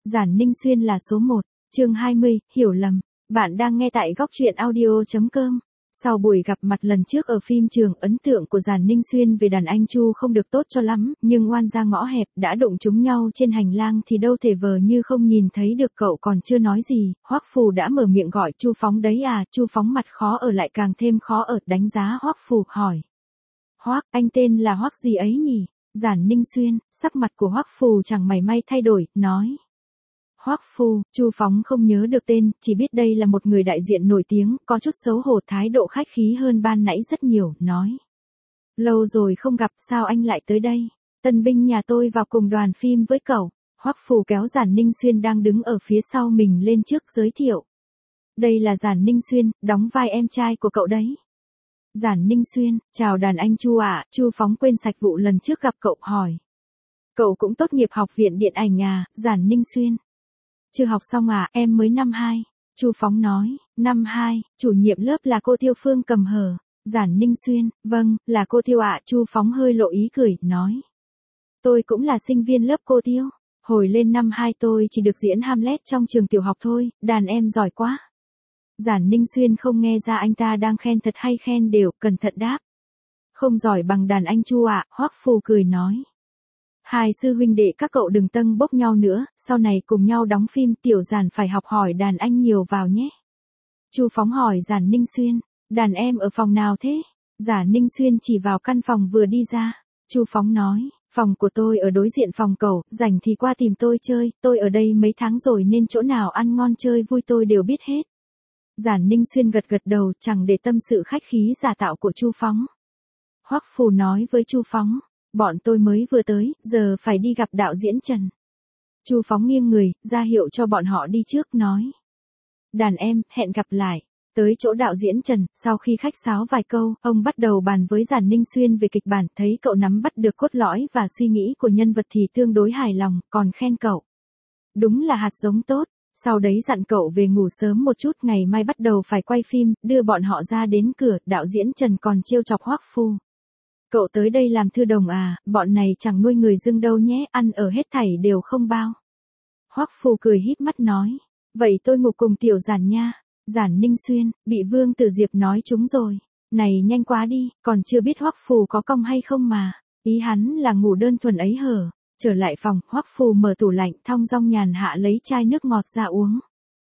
Giản Ninh Xuyên là số 1, chương 20, hiểu lầm. Bạn đang nghe tại góc truyện audio.com. Sau buổi gặp mặt lần trước ở phim trường, ấn tượng của Giản Ninh Xuyên về đàn anh Chu không được tốt cho lắm, nhưng oan ra ngõ hẹp, đã đụng trúng nhau trên hành lang thì đâu thể vờ như không nhìn thấy được. Cậu còn chưa nói gì, Hoắc Phù đã mở miệng gọi: Chu Phóng đấy à? Chu Phóng mặt khó ở lại càng thêm khó ở, đánh giá Hoắc Phù, hỏi: Hoắc, anh tên là Hoắc gì ấy nhỉ? Giản Ninh Xuyên. Sắc mặt của Hoắc Phù chẳng mảy may thay đổi, nói: Hoắc Phù. Chu Phóng không nhớ được tên, chỉ biết đây là một người đại diện nổi tiếng, có chút xấu hổ, thái độ khách khí hơn ban nãy rất nhiều, nói: Lâu rồi không gặp, sao anh lại tới đây? Tân binh nhà tôi vào cùng đoàn phim với cậu. Hoắc Phù kéo Giản Ninh Xuyên đang đứng ở phía sau mình lên trước, giới thiệu: Đây là Giản Ninh Xuyên, đóng vai em trai của cậu đấy. Giản Ninh Xuyên: Chào đàn anh Chu ạ. Chu Phóng quên sạch vụ lần trước gặp cậu, hỏi: Cậu cũng tốt nghiệp học viện điện ảnh à? Giản Ninh Xuyên: Chưa học xong à, em mới năm 2. Chu Phóng nói: Năm 2, chủ nhiệm lớp là cô Tiêu Phương Cầm Hờ. Giản Ninh Xuyên: Vâng, là cô Tiêu ạ. Chu Phóng hơi lộ ý cười, nói: Tôi cũng là sinh viên lớp cô Tiêu. Hồi lên năm 2 tôi chỉ được diễn Hamlet trong trường tiểu học thôi, đàn em giỏi quá. Giản Ninh Xuyên không nghe ra anh ta đang khen thật hay khen đều, cẩn thận đáp: Không giỏi bằng đàn anh Chu ạ. Hoắc Phù cười nói: Hai sư huynh đệ các cậu đừng tâng bốc nhau nữa, sau này cùng nhau đóng phim, tiểu Giản phải học hỏi đàn anh nhiều vào nhé. Chu Phóng hỏi Giản Ninh Xuyên: Đàn em ở phòng nào thế? Giản Ninh Xuyên chỉ vào căn phòng vừa đi ra. Chu Phóng nói: Phòng của tôi ở đối diện phòng cậu, rảnh thì qua tìm tôi chơi, tôi ở đây mấy tháng rồi nên chỗ nào ăn ngon chơi vui tôi đều biết hết. Giản Ninh Xuyên gật gật đầu, chẳng để tâm sự khách khí giả tạo của Chu Phóng. Hoắc Phù nói với Chu Phóng: Bọn tôi mới vừa tới, giờ phải đi gặp đạo diễn Trần. Chu Phóng nghiêng người, ra hiệu cho bọn họ đi trước, nói: Đàn em, hẹn gặp lại. Tới chỗ đạo diễn Trần, sau khi khách sáo vài câu, ông bắt đầu bàn với Giản Ninh Xuyên về kịch bản, thấy cậu nắm bắt được cốt lõi và suy nghĩ của nhân vật thì tương đối hài lòng, còn khen cậu: Đúng là hạt giống tốt. Sau đấy dặn cậu về ngủ sớm một chút, ngày mai bắt đầu phải quay phim, đưa bọn họ ra đến cửa. Đạo diễn Trần còn trêu chọc Hoắc Phù: Cậu tới đây làm thư đồng à, bọn này chẳng nuôi người dưng đâu nhé, ăn ở hết thảy đều không bao. Hoắc Phù cười híp mắt nói: Vậy tôi ngủ cùng tiểu Giản nha. Giản Ninh Xuyên: Bị Vương Tử Diệp nói trúng rồi. Này nhanh quá đi, còn chưa biết Hoắc Phù có cong hay không mà. Ý hắn là ngủ đơn thuần ấy hở. Trở lại phòng, Hoắc Phù mở tủ lạnh, thong dong nhàn hạ lấy chai nước ngọt ra uống.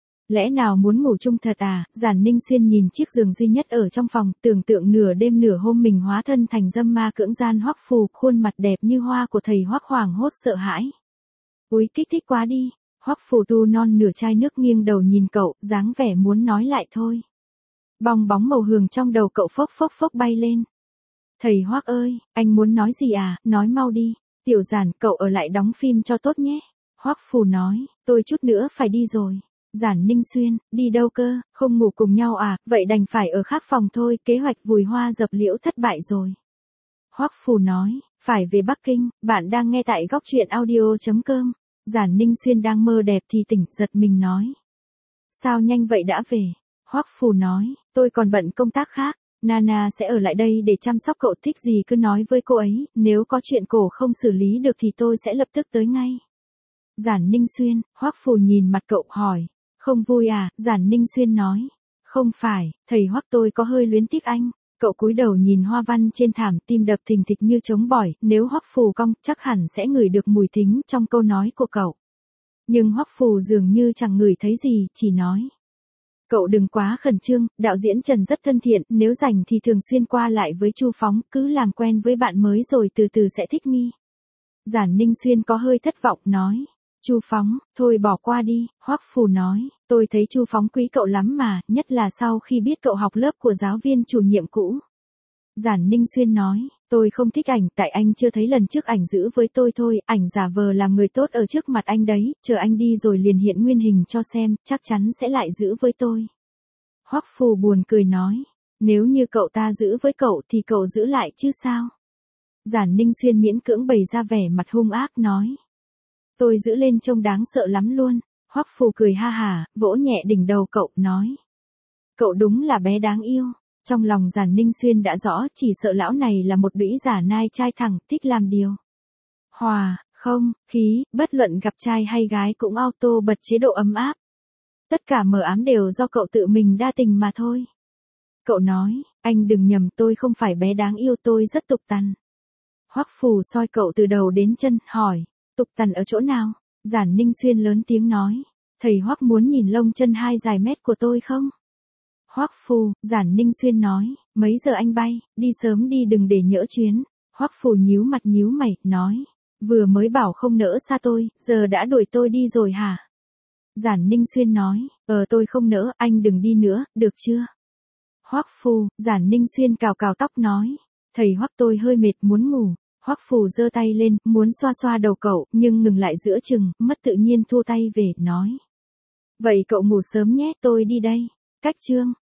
Lẽ nào muốn ngủ chung thật à? Giản Ninh Xuyên nhìn chiếc giường duy nhất ở trong phòng, tưởng tượng nửa đêm nửa hôm mình hóa thân thành dâm ma cưỡng gian Hoắc Phù, khuôn mặt đẹp như hoa của thầy Hoắc hoảng hốt sợ hãi. Úi, kích thích quá đi. Hoắc Phù tu non nửa chai nước, nghiêng đầu nhìn cậu, dáng vẻ muốn nói lại thôi. Bong bóng màu hường trong đầu cậu phốc phốc phốc bay lên. Thầy Hoắc ơi, anh muốn nói gì à? Nói mau đi. Tiểu Giản, cậu ở lại đóng phim cho tốt nhé. Hoắc Phù nói: Tôi chút nữa phải đi rồi. Giản Ninh Xuyên: Đi đâu cơ, không ngủ cùng nhau à? Vậy đành phải ở khác phòng thôi, kế hoạch vùi hoa dập liễu thất bại rồi. Hoắc Phù nói: Phải về Bắc Kinh. Bạn đang nghe tại góc truyện audio.com. Giản Ninh Xuyên đang mơ đẹp thì tỉnh, giật mình nói: Sao nhanh vậy đã về? Hoắc Phù nói: Tôi còn bận công tác khác. Nana sẽ ở lại đây để chăm sóc cậu, thích gì cứ nói với cô ấy, nếu có chuyện cổ không xử lý được thì tôi sẽ lập tức tới ngay. Giản Ninh Xuyên. Hoắc Phù nhìn mặt cậu, hỏi: Không vui à? Giản Ninh Xuyên nói: Không phải, thầy Hoắc, tôi có hơi luyến tiếc anh. Cậu cúi đầu nhìn hoa văn trên thảm, tim đập thình thịch như trống bỏi, nếu Hoắc Phù cong, chắc hẳn sẽ ngửi được mùi thính trong câu nói của cậu. Nhưng Hoắc Phù dường như chẳng ngửi thấy gì, chỉ nói: Cậu đừng quá khẩn trương, đạo diễn Trần rất thân thiện, nếu rảnh thì thường xuyên qua lại với Chu Phóng, cứ làm quen với bạn mới rồi từ từ sẽ thích nghi. Giản Ninh Xuyên có hơi thất vọng, nói: Chu Phóng, thôi bỏ qua đi. Hoắc Phù nói: Tôi thấy Chu Phóng quý cậu lắm mà, nhất là sau khi biết cậu học lớp của giáo viên chủ nhiệm cũ. Giản Ninh Xuyên nói: Tôi không thích ảnh, tại anh chưa thấy lần trước ảnh giữ với tôi thôi, ảnh giả vờ làm người tốt ở trước mặt anh đấy, chờ anh đi rồi liền hiện nguyên hình cho xem, chắc chắn sẽ lại giữ với tôi. Hoắc Phù buồn cười nói: Nếu như cậu ta giữ với cậu thì cậu giữ lại chứ sao? Giản Ninh Xuyên miễn cưỡng bày ra vẻ mặt hung ác, nói: Tôi giữ lên trông đáng sợ lắm luôn. Hoắc Phù cười ha hả, vỗ nhẹ đỉnh đầu cậu, nói: Cậu đúng là bé đáng yêu. Trong lòng Giản Ninh Xuyên đã rõ, chỉ sợ lão này là một đũy giả nai trai thẳng, thích làm điều hòa, Không, khí, bất luận gặp trai hay gái cũng auto bật chế độ ấm áp. Tất cả mờ ám đều do cậu tự mình đa tình mà thôi. Cậu nói, anh đừng nhầm, tôi không phải bé đáng yêu, tôi rất tục tằn. Hoắc Phù soi cậu từ đầu đến chân, hỏi, tục tằn ở chỗ nào? Giản Ninh Xuyên lớn tiếng nói, thầy Hoắc muốn nhìn lông chân 2 dài mét của tôi không? Hoắc Phù, Giản Ninh Xuyên nói, mấy giờ anh bay, đi sớm đi đừng để nhỡ chuyến. Hoắc Phù nhíu mặt nhíu mày, nói, vừa mới bảo không nỡ xa tôi, giờ đã đuổi tôi đi rồi hả? Giản Ninh Xuyên nói, tôi không nỡ, anh đừng đi nữa, được chưa? Hoắc Phù, Giản Ninh Xuyên cào cào tóc nói, thầy Hoắc tôi hơi mệt muốn ngủ. Hoắc Phù giơ tay lên, muốn xoa xoa đầu cậu, nhưng ngừng lại giữa chừng, mất tự nhiên thu tay về, nói. Vậy cậu ngủ sớm nhé, tôi đi đây. Cách chương